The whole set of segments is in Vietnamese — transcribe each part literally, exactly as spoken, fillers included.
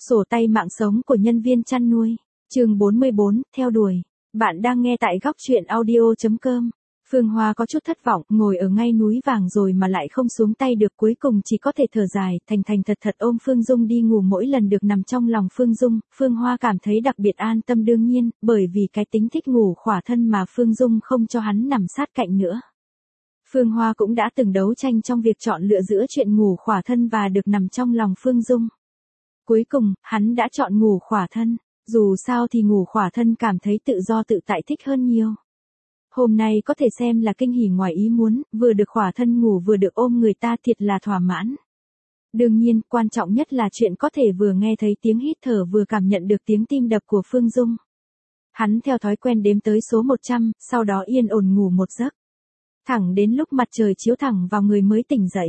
Sổ tay mạng sống của nhân viên chăn nuôi. Chương bốn mươi bốn, theo đuổi. Bạn đang nghe tại góc truyện audio chấm com. Phương Hoa có chút thất vọng, ngồi ở ngay núi vàng rồi mà lại không xuống tay được, cuối cùng chỉ có thể thở dài, thành thành thật thật ôm Phương Dung đi ngủ. Mỗi lần được nằm trong lòng Phương Dung, Phương Hoa cảm thấy đặc biệt an tâm, đương nhiên, bởi vì cái tính thích ngủ khỏa thân mà Phương Dung không cho hắn nằm sát cạnh nữa. Phương Hoa cũng đã từng đấu tranh trong việc chọn lựa giữa chuyện ngủ khỏa thân và được nằm trong lòng Phương Dung. Cuối cùng, hắn đã chọn ngủ khỏa thân, dù sao thì ngủ khỏa thân cảm thấy tự do tự tại thích hơn nhiều. Hôm nay có thể xem là kinh hỉ ngoài ý muốn, vừa được khỏa thân ngủ vừa được ôm người ta, thiệt là thỏa mãn. Đương nhiên, quan trọng nhất là chuyện có thể vừa nghe thấy tiếng hít thở vừa cảm nhận được tiếng tim đập của Phương Dung. Hắn theo thói quen đếm tới số một trăm, sau đó yên ổn ngủ một giấc. Thẳng đến lúc mặt trời chiếu thẳng vào người mới tỉnh dậy.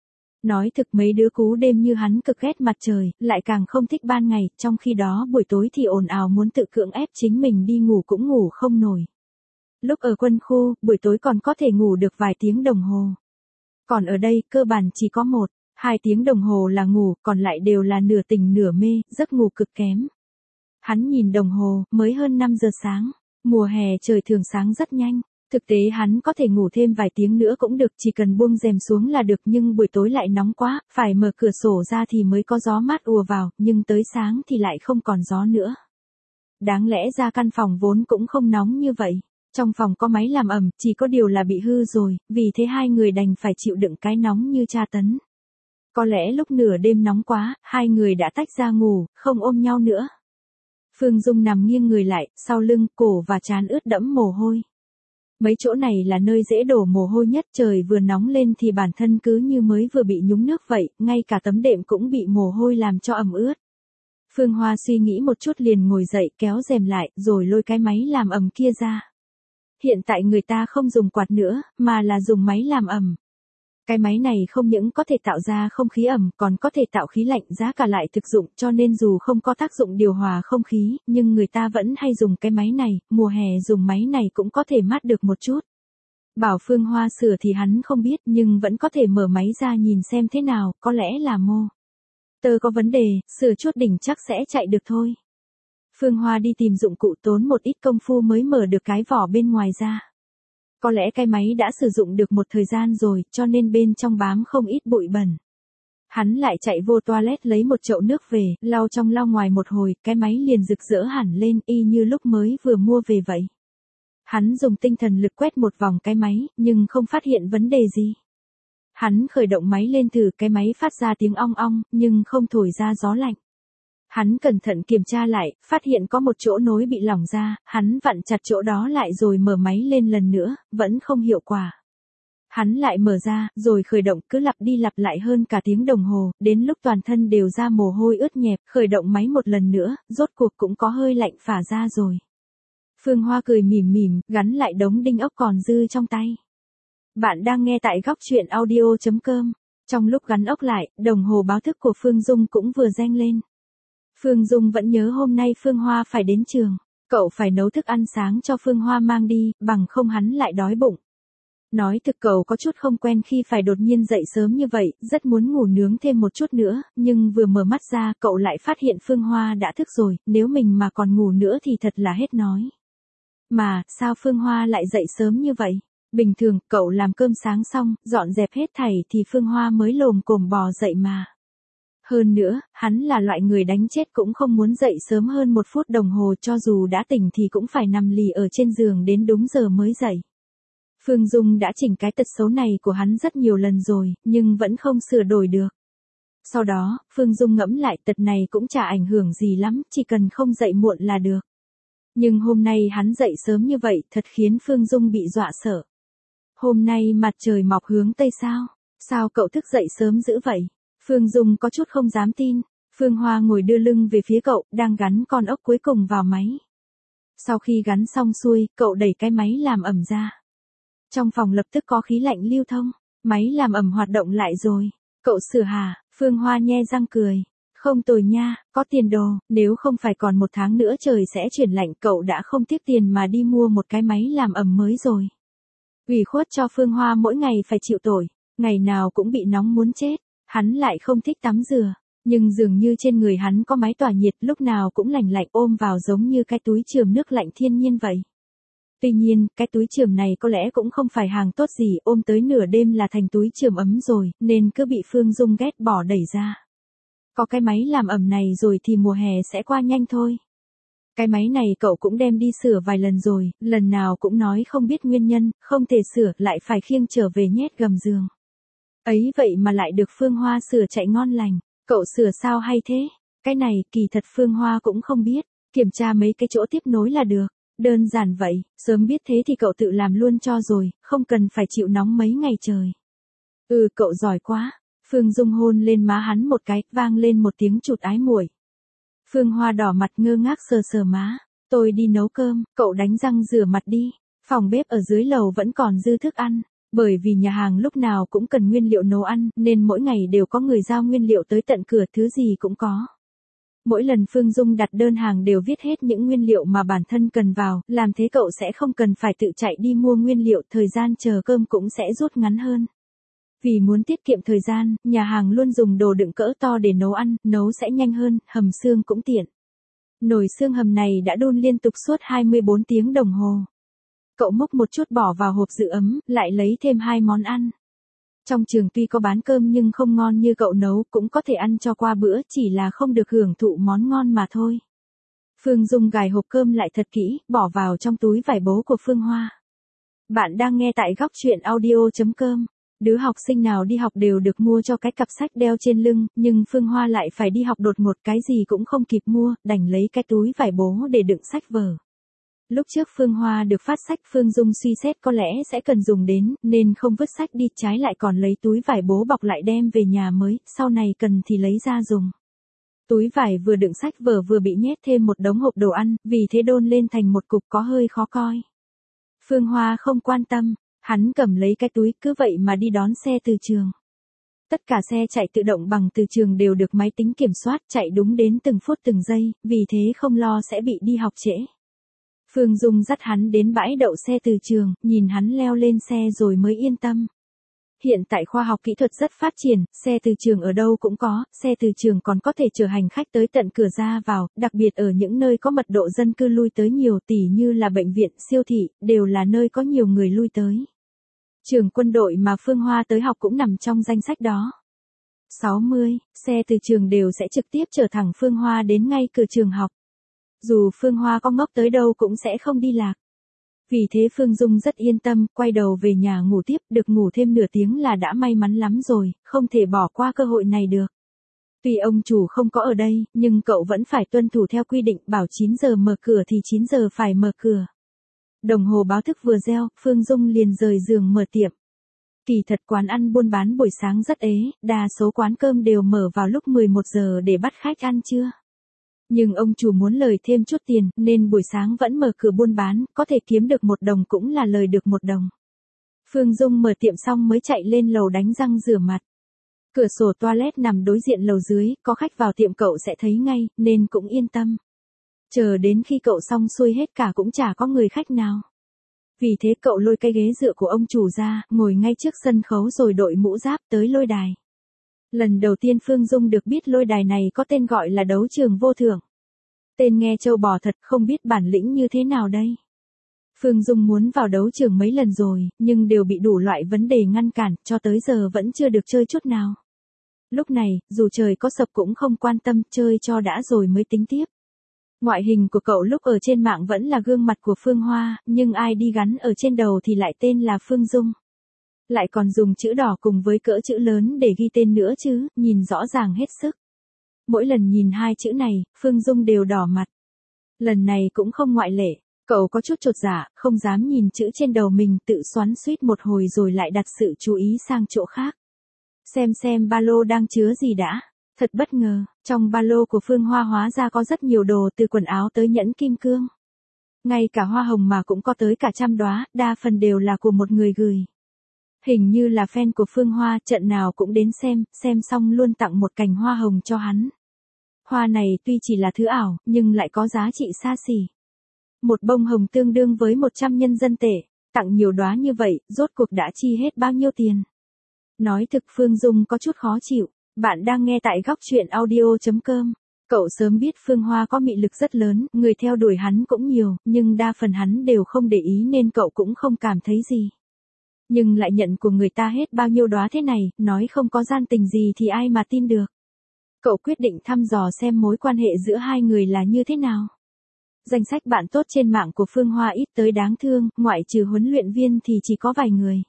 Nói thực mấy đứa cú đêm như hắn cực ghét mặt trời, lại càng không thích ban ngày, trong khi đó buổi tối thì ồn ào muốn tự cưỡng ép chính mình đi ngủ cũng ngủ không nổi. Lúc ở quân khu, buổi tối còn có thể ngủ được vài tiếng đồng hồ. Còn ở đây, cơ bản chỉ có một, hai tiếng đồng hồ là ngủ, còn lại đều là nửa tỉnh nửa mê, giấc ngủ cực kém. Hắn nhìn đồng hồ, mới hơn năm giờ sáng, mùa hè trời thường sáng rất nhanh. Thực tế hắn có thể ngủ thêm vài tiếng nữa cũng được, chỉ cần buông rèm xuống là được, nhưng buổi tối lại nóng quá, phải mở cửa sổ ra thì mới có gió mát ùa vào, nhưng tới sáng thì lại không còn gió nữa. Đáng lẽ ra căn phòng vốn cũng không nóng như vậy. Trong phòng có máy làm ẩm, chỉ có điều là bị hư rồi, vì thế hai người đành phải chịu đựng cái nóng như tra tấn. Có lẽ lúc nửa đêm nóng quá, hai người đã tách ra ngủ, không ôm nhau nữa. Phương Dung nằm nghiêng người lại, sau lưng, cổ và trán ướt đẫm mồ hôi. Mấy chỗ này là nơi dễ đổ mồ hôi nhất, trời vừa nóng lên thì bản thân cứ như mới vừa bị nhúng nước vậy, ngay cả tấm đệm cũng bị mồ hôi làm cho ẩm ướt. Phương Hoa suy nghĩ một chút liền ngồi dậy, kéo rèm lại, rồi lôi cái máy làm ẩm kia ra. Hiện tại người ta không dùng quạt nữa, mà là dùng máy làm ẩm. Cái máy này không những có thể tạo ra không khí ẩm, còn có thể tạo khí lạnh, giá cả lại thực dụng, cho nên dù không có tác dụng điều hòa không khí, nhưng người ta vẫn hay dùng cái máy này, mùa hè dùng máy này cũng có thể mát được một chút. Bảo Phương Hoa sửa thì hắn không biết, nhưng vẫn có thể mở máy ra nhìn xem thế nào, có lẽ là mô tơ có vấn đề, sửa chút đỉnh chắc sẽ chạy được thôi. Phương Hoa đi tìm dụng cụ, tốn một ít công phu mới mở được cái vỏ bên ngoài ra. Có lẽ cái máy đã sử dụng được một thời gian rồi, cho nên bên trong bám không ít bụi bẩn. Hắn lại chạy vô toilet lấy một chậu nước về, lau trong lau ngoài một hồi, cái máy liền rực rỡ hẳn lên, y như lúc mới vừa mua về vậy. Hắn dùng tinh thần lực quét một vòng cái máy, nhưng không phát hiện vấn đề gì. Hắn khởi động máy lên thử, cái máy phát ra tiếng ong ong, nhưng không thổi ra gió lạnh. Hắn cẩn thận kiểm tra lại, phát hiện có một chỗ nối bị lỏng ra, hắn vặn chặt chỗ đó lại rồi mở máy lên lần nữa, vẫn không hiệu quả. Hắn lại mở ra, rồi khởi động, cứ lặp đi lặp lại hơn cả tiếng đồng hồ, đến lúc toàn thân đều ra mồ hôi ướt nhẹp, khởi động máy một lần nữa, rốt cuộc cũng có hơi lạnh phả ra rồi. Phương Hoa cười mỉm mỉm, gắn lại đống đinh ốc còn dư trong tay. Bạn đang nghe tại góc truyện audio chấm com. Trong lúc gắn ốc lại, đồng hồ báo thức của Phương Dung cũng vừa reng lên. Phương Dung vẫn nhớ hôm nay Phương Hoa phải đến trường, cậu phải nấu thức ăn sáng cho Phương Hoa mang đi, bằng không hắn lại đói bụng. Nói thực cậu có chút không quen khi phải đột nhiên dậy sớm như vậy, rất muốn ngủ nướng thêm một chút nữa, nhưng vừa mở mắt ra cậu lại phát hiện Phương Hoa đã thức rồi, nếu mình mà còn ngủ nữa thì thật là hết nói. Mà, sao Phương Hoa lại dậy sớm như vậy? Bình thường, cậu làm cơm sáng xong, dọn dẹp hết thảy thì Phương Hoa mới lồm cồm bò dậy mà. Hơn nữa, hắn là loại người đánh chết cũng không muốn dậy sớm hơn một phút đồng hồ, cho dù đã tỉnh thì cũng phải nằm lì ở trên giường đến đúng giờ mới dậy. Phương Dung đã chỉnh cái tật xấu này của hắn rất nhiều lần rồi, nhưng vẫn không sửa đổi được. Sau đó, Phương Dung ngẫm lại, tật này cũng chả ảnh hưởng gì lắm, chỉ cần không dậy muộn là được. Nhưng hôm nay hắn dậy sớm như vậy, thật khiến Phương Dung bị dọa sợ. Hôm nay mặt trời mọc hướng tây sao? Sao cậu thức dậy sớm dữ vậy? Phương Dung có chút không dám tin. Phương Hoa ngồi đưa lưng về phía cậu, đang gắn con ốc cuối cùng vào máy. Sau khi gắn xong xuôi, cậu đẩy cái máy làm ẩm ra. Trong phòng lập tức có khí lạnh lưu thông, máy làm ẩm hoạt động lại rồi. Cậu sửa hả? Phương Hoa nhe răng cười. Không tồi nha, có tiền đồ, nếu không phải còn một tháng nữa trời sẽ chuyển lạnh, cậu đã không tiếc tiền mà đi mua một cái máy làm ẩm mới rồi. Ủy khuất cho Phương Hoa mỗi ngày phải chịu tội, ngày nào cũng bị nóng muốn chết. Hắn lại không thích tắm rửa. Nhưng dường như trên người hắn có mái tỏa nhiệt lúc nào cũng lành lạnh ôm vào giống như cái túi chườm nước lạnh thiên nhiên vậy. Tuy nhiên, cái túi chườm này có lẽ cũng không phải hàng tốt gì, ôm tới nửa đêm là thành túi chườm ấm rồi, nên cứ bị Phương Dung ghét bỏ đẩy ra. Có cái máy làm ẩm này rồi thì mùa hè sẽ qua nhanh thôi. Cái máy này cậu cũng đem đi sửa vài lần rồi, lần nào cũng nói không biết nguyên nhân, không thể sửa, lại phải khiêng trở về nhét gầm giường. Ấy vậy mà lại được Phương Hoa sửa chạy ngon lành, cậu sửa sao hay thế? Cái này kỳ thật Phương Hoa cũng không biết, kiểm tra mấy cái chỗ tiếp nối là được. Đơn giản vậy, sớm biết thế thì cậu tự làm luôn cho rồi, không cần phải chịu nóng mấy ngày trời. Ừ, cậu giỏi quá. Phương Dung hôn lên má hắn một cái, vang lên một tiếng chụt ái muội. Phương Hoa đỏ mặt ngơ ngác sờ sờ má. Tôi đi nấu cơm, cậu đánh răng rửa mặt đi. Phòng bếp ở dưới lầu vẫn còn dư thức ăn. Bởi vì nhà hàng lúc nào cũng cần nguyên liệu nấu ăn, nên mỗi ngày đều có người giao nguyên liệu tới tận cửa, thứ gì cũng có. Mỗi lần Phương Dung đặt đơn hàng đều viết hết những nguyên liệu mà bản thân cần vào, làm thế cậu sẽ không cần phải tự chạy đi mua nguyên liệu, thời gian chờ cơm cũng sẽ rút ngắn hơn. Vì muốn tiết kiệm thời gian, nhà hàng luôn dùng đồ đựng cỡ to để nấu ăn, nấu sẽ nhanh hơn, hầm xương cũng tiện. Nồi xương hầm này đã đun liên tục suốt hai mươi bốn tiếng đồng hồ. Cậu múc một chút bỏ vào hộp giữ ấm, lại lấy thêm hai món ăn. Trong trường tuy có bán cơm nhưng không ngon như cậu nấu, cũng có thể ăn cho qua bữa, chỉ là không được hưởng thụ món ngon mà thôi. Phương Dung gài hộp cơm lại thật kỹ, bỏ vào trong túi vải bố của Phương Hoa. Bạn đang nghe tại góc truyện audio chấm com. Đứa học sinh nào đi học đều được mua cho cái cặp sách đeo trên lưng, nhưng Phương Hoa lại phải đi học đột ngột, cái gì cũng không kịp mua, đành lấy cái túi vải bố để đựng sách vở. Lúc trước Phương Hoa được phát sách, Phương Dung suy xét có lẽ sẽ cần dùng đến, nên không vứt sách đi, trái lại còn lấy túi vải bố bọc lại đem về nhà mới, sau này cần thì lấy ra dùng. Túi vải vừa đựng sách vở vừa bị nhét thêm một đống hộp đồ ăn, vì thế đôn lên thành một cục có hơi khó coi. Phương Hoa không quan tâm, hắn cầm lấy cái túi cứ vậy mà đi đón xe từ trường. Tất cả xe chạy tự động bằng từ trường đều được máy tính kiểm soát, chạy đúng đến từng phút từng giây, vì thế không lo sẽ bị đi học trễ. Phương Dung dắt hắn đến bãi đậu xe từ trường, nhìn hắn leo lên xe rồi mới yên tâm. Hiện tại khoa học kỹ thuật rất phát triển, xe từ trường ở đâu cũng có, xe từ trường còn có thể chở hành khách tới tận cửa ra vào, đặc biệt ở những nơi có mật độ dân cư lui tới nhiều, tỉ như là bệnh viện, siêu thị, đều là nơi có nhiều người lui tới. Trường quân đội mà Phương Hoa tới học cũng nằm trong danh sách đó. sáu mươi, xe từ trường đều sẽ trực tiếp chở thẳng Phương Hoa đến ngay cửa trường học. Dù Phương Hoa có ngốc tới đâu cũng sẽ không đi lạc. Vì thế Phương Dung rất yên tâm, quay đầu về nhà ngủ tiếp, được ngủ thêm nửa tiếng là đã may mắn lắm rồi, không thể bỏ qua cơ hội này được. Tuy ông chủ không có ở đây, nhưng cậu vẫn phải tuân thủ theo quy định, bảo chín giờ mở cửa thì chín giờ phải mở cửa. Đồng hồ báo thức vừa reo, Phương Dung liền rời giường mở tiệm. Kỳ thật quán ăn buôn bán buổi sáng rất ế, đa số quán cơm đều mở vào lúc mười một giờ để bắt khách ăn trưa. Nhưng ông chủ muốn lời thêm chút tiền, nên buổi sáng vẫn mở cửa buôn bán, có thể kiếm được một đồng cũng là lời được một đồng. Phương Dung mở tiệm xong mới chạy lên lầu đánh răng rửa mặt. Cửa sổ toilet nằm đối diện lầu dưới, có khách vào tiệm cậu sẽ thấy ngay, nên cũng yên tâm. Chờ đến khi cậu xong xuôi hết cả cũng chả có người khách nào. Vì thế cậu lôi cái ghế dựa của ông chủ ra, ngồi ngay trước sân khấu rồi đội mũ giáp tới lôi đài. Lần đầu tiên Phương Dung được biết lôi đài này có tên gọi là đấu trường vô thưởng. Tên nghe trâu bò thật, không biết bản lĩnh như thế nào đây. Phương Dung muốn vào đấu trường mấy lần rồi, nhưng đều bị đủ loại vấn đề ngăn cản, cho tới giờ vẫn chưa được chơi chút nào. Lúc này, dù trời có sập cũng không quan tâm, chơi cho đã rồi mới tính tiếp. Ngoại hình của cậu lúc ở trên mạng vẫn là gương mặt của Phương Hoa, nhưng ai đi gắn ở trên đầu thì lại tên là Phương Dung. Lại còn dùng chữ đỏ cùng với cỡ chữ lớn để ghi tên nữa chứ, nhìn rõ ràng hết sức. Mỗi lần nhìn hai chữ này, Phương Dung đều đỏ mặt. Lần này cũng không ngoại lệ, cậu có chút chột dạ, không dám nhìn chữ trên đầu mình, tự xoắn xuýt một hồi rồi lại đặt sự chú ý sang chỗ khác. Xem xem ba lô đang chứa gì đã. Thật bất ngờ, trong ba lô của Phương Hoa hóa ra có rất nhiều đồ, từ quần áo tới nhẫn kim cương. Ngay cả hoa hồng mà cũng có tới cả trăm đóa, đa phần đều là của một người gửi. Hình như là fan của Phương Hoa, trận nào cũng đến xem, xem xong luôn tặng một cành hoa hồng cho hắn. Hoa này tuy chỉ là thứ ảo, nhưng lại có giá trị xa xỉ. Một bông hồng tương đương với một trăm nhân dân tệ, tặng nhiều đóa như vậy, rốt cuộc đã chi hết bao nhiêu tiền. Nói thực Phương Dung có chút khó chịu, Bạn đang nghe tại góc chuyện audio chấm com. Cậu sớm biết Phương Hoa có mị lực rất lớn, người theo đuổi hắn cũng nhiều, nhưng đa phần hắn đều không để ý nên cậu cũng không cảm thấy gì. Nhưng lại nhận của người ta hết bao nhiêu đóa thế này, nói không có gian tình gì thì ai mà tin được. Cậu quyết định thăm dò xem mối quan hệ giữa hai người là như thế nào. Danh sách bạn tốt trên mạng của Phương Hoa ít tới đáng thương, ngoại trừ huấn luyện viên thì chỉ có vài người.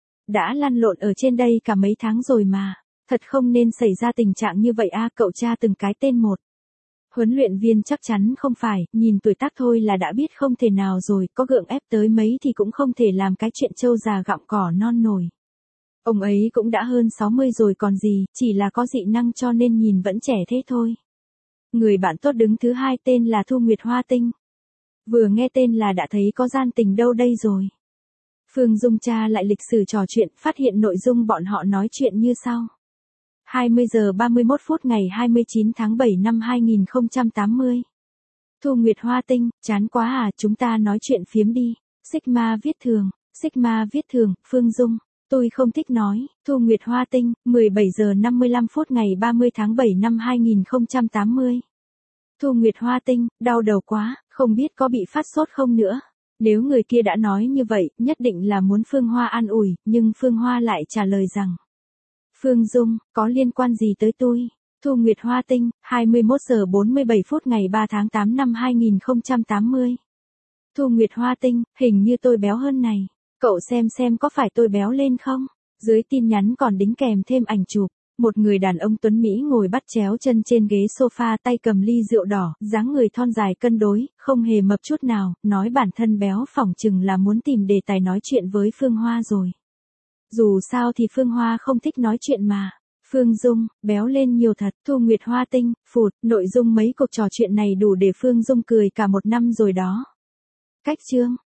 Đã lăn lộn ở trên đây cả mấy tháng rồi mà. Thật không nên xảy ra tình trạng như vậy a, cậu tra từng cái tên một. Huấn luyện viên chắc chắn không phải, nhìn tuổi tác thôi là đã biết không thể nào rồi, có gượng ép tới mấy thì cũng không thể làm cái chuyện trâu già gặm cỏ non nổi. Ông ấy cũng đã hơn sáu mươi rồi còn gì, chỉ là có dị năng cho nên nhìn vẫn trẻ thế thôi. Người bạn tốt đứng thứ hai tên là Thu Nguyệt Hoa Tinh. Vừa nghe tên là đã thấy có gian tình đâu đây rồi. Phương Dung tra lại lịch sử trò chuyện, phát hiện nội dung bọn họ nói chuyện như sau. hai mươi giờ ba mươi mốt phút ngày hai mươi chín tháng bảy năm hai nghìn không trăm tám mươi. Thu Nguyệt Hoa Tinh, chán quá à, chúng ta nói chuyện phiếm đi. Sigma viết thường, Sigma viết thường, Phương Dung. Tôi không thích nói. Thu Nguyệt Hoa Tinh, mười bảy giờ năm mươi lăm phút ngày ba mươi tháng bảy năm hai nghìn không trăm tám mươi. Thu Nguyệt Hoa Tinh, đau đầu quá, không biết có bị phát sốt không nữa. Nếu người kia đã nói như vậy, nhất định là muốn Phương Hoa an ủi, nhưng Phương Hoa lại trả lời rằng. Phương Dung, có liên quan gì tới tôi? Thu Nguyệt Hoa Tinh, hai mươi mốt giờ bốn mươi bảy phút ngày ba tháng tám năm hai nghìn không trăm tám mươi. Thu Nguyệt Hoa Tinh, hình như tôi béo hơn này. Cậu xem xem có phải tôi béo lên không? Dưới tin nhắn còn đính kèm thêm ảnh chụp. Một người đàn ông tuấn Mỹ ngồi bắt chéo chân trên ghế sofa, tay cầm ly rượu đỏ, dáng người thon dài cân đối, không hề mập chút nào, nói bản thân béo phỏng chừng là muốn tìm đề tài nói chuyện với Phương Hoa rồi. Dù sao thì Phương Hoa không thích nói chuyện mà. Phương Dung, béo lên nhiều thật. Thu Nguyệt Hoa Tinh, phụt, nội dung mấy cuộc trò chuyện này đủ để Phương Dung cười cả một năm rồi đó. Cách chương.